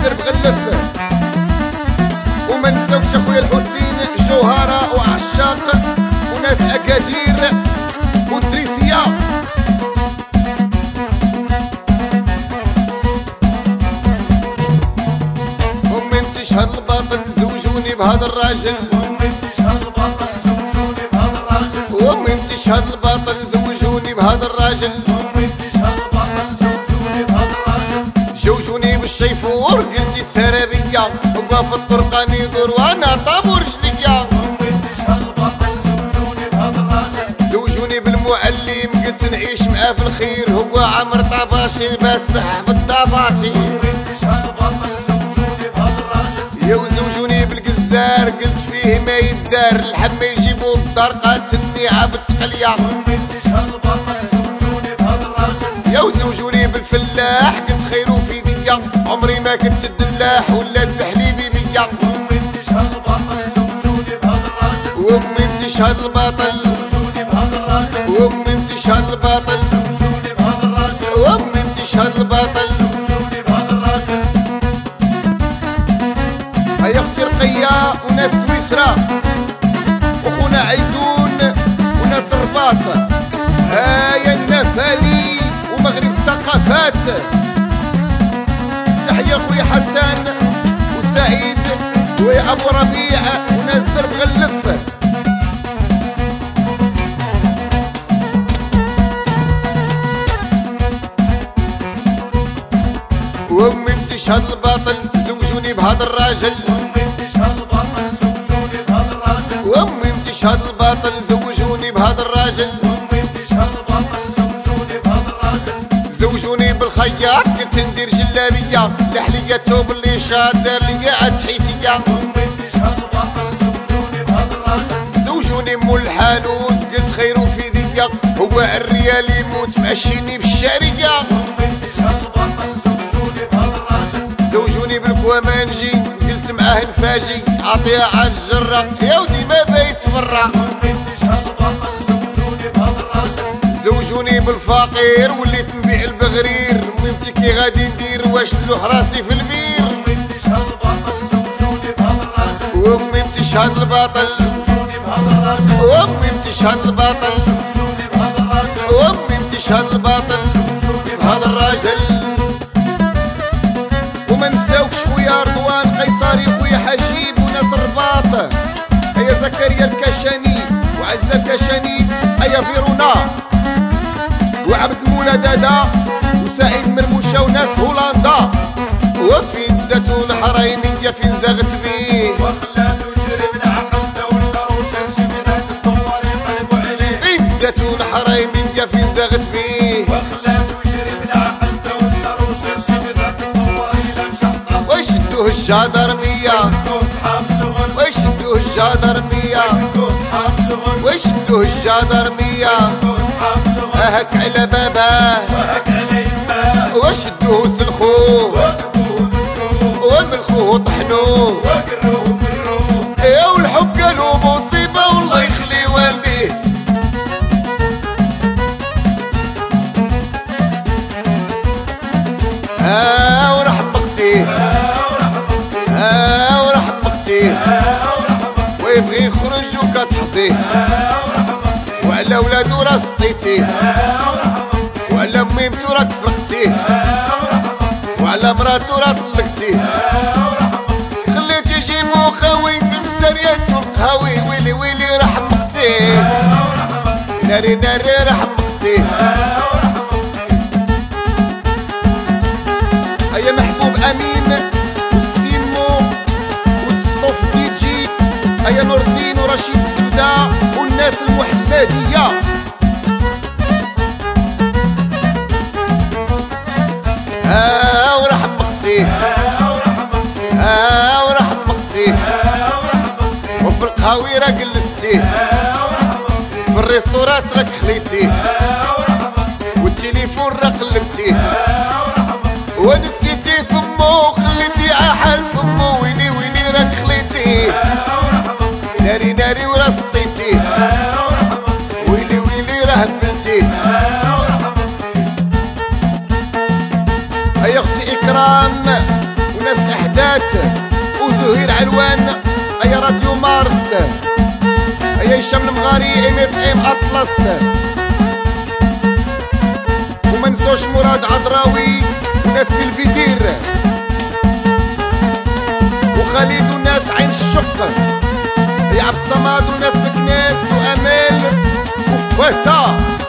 درب غلف. وما نساوش اخويا الحسين جوهرة وعشاق وناس اكادير والدريسية. امي تشهد الباطل زوجوني بهذا الراجل. امي تشهد الباطل زوجوني بهذا الراجل. امي تشهد الباطل زوجوني بهذا الراجل. امي تشهد الباطل زوجوني بهذا الراجل. جوجوني بالشيفور قلتي سرابية وقف الطرقان يدور وانا طابور رجلية. امي تشهد الباطل زوجوني بهذا الراجل. زوجوني بالمعلم قلت نعيش معاه في الخير هو عمر طباشير بات سحب الدفاتير. امي تشهد الباطل زوجوني بهذا الراجل. يا وزوجوني بالقزار قلت فيه ما يدار الحما يجيبوا الدار قاتلني عبد قليا. امي تشهد الباطل زوجوني بهذا الراجل. يا وزوجوني بالفلاح قلت خيرو في دنيا عمري ما كنت الدلاح ولا ذبح لي بيبيا. امي تشهد الباطل زوجوني بهذا الراجل. وامي تشهد الباطل زوجوني بهذا الراجل. وامي تشهد الباطل زوجوني بهذا الراجل. وامي تشهد الباطل. زوجوني بهذا الراجل. هيا اختي رقية وناس سويسرا وخونا عيدون وناس الرباط. هيا النفالي ومغرب الثقافات. تحية خويا حسان وسعيد ويا ابو ربيع وناس درب غلف. وامي تشهد الباطل زوجوني بهذا الراجل. امي تشهد الباطل زوجوني بهذا الراجل. وامي تشهد الباطل زوجوني بهذا الراجل. امي تشهد الباطل زوجوني بهذا الراجل. زوجوني بالخياط قلت ندير جلابيه لحليه توب اللي شاد دار ليا تحيتيه. امي تشهد الباطل زوجوني بهذا الراجل. زوجوني مول الحانوت قلت خيرو في ديا هو الريال يموت ماشيني بالشاريه. امي تشهد الباطل زوجوني بهذا الراجل. زوجوني بالكوامانجي قلت معاه نفاجي عطيها على الجره يا ودي ما بايت برا. امي تشهد الباطل زوجوني بهذا الراجل. زوجوني بالفقير وليت نبيع البغرير. ميمتي كي غادي ندير واش نلوح راسي في البير. امي تشهد الباطل زوجوني بهذا الراجل. وامي تشهد الباطل زوجوني بهذا الراجل. وامي تشهد الباطل زوجوني بهذا الراجل. وامي تشهد الباطل زوجوني بهذا الراجل. وما نساوكش خويا رضوان قيصري خويا حجيب وناس الرباط. هيا زكريا الكشاني وعزة الكشاني هيا فيرونا وعبد المولى دادا وسعيد مرموشة وناس هولندا. وفين داتو الحريمية فين زغت بيه وخلاتو يجري بالعقل تولى وشرشي من هاك الدوار يقلبوا عليه. فين داتو الحريمية فين زغت بيه وخلاتو يجري بالعقل تولى وشرشي من هاك الدوار يلا مشى حصل. ويشدوه الجدرمية كوز حاب شغل. ويشدوه الجدرمية كوز حاب شغل. ويشدوه الجدرمية كوز حاب شغل. اهك على باباه وهك على يماه. وشدوه سلخوه وقفوه بالكوه. وملخوه طحنوه. وقروه بالروح. يا والحب قالوا مصيبة والله يخلي والديه. ورحمتي ورحمتي ويبغي يخرج وكتحطيه وعلى ولادو راه سطيتيه وعلى ميمتو راك فرختيه وعلى مراتو راه طلقتيه خليتي جيبو خاوي في المساريات والقهاوي. ويلي ويلي رحمتي ناري ناري رحمتي. هيا محبوب امين والسيمو والسطوف دي جي. هيا نور الدين ورشيد الزبده والناس المحمديه. ورحمتي ورحمتي وفي القهاوي راك جلستي في الريستورات راك خليتي والتليفون راك قلبتي ونسيتي فمو خليتي عحل فمو. ويلي ويلي راك خليتي ناري ناري ورا سطيتي. ويلي ويلي راه بلتي. هيا اختي اكرام وناس زهير علوان، ايا راديو مارس، ايا هشام المغاري ام اف ام اطلس، وما نسوش مراد عذراوي وناس بالفيدير، وخالد وناس عين الشق، يا عبد الصمد وناس بكناس وامال وفاسه.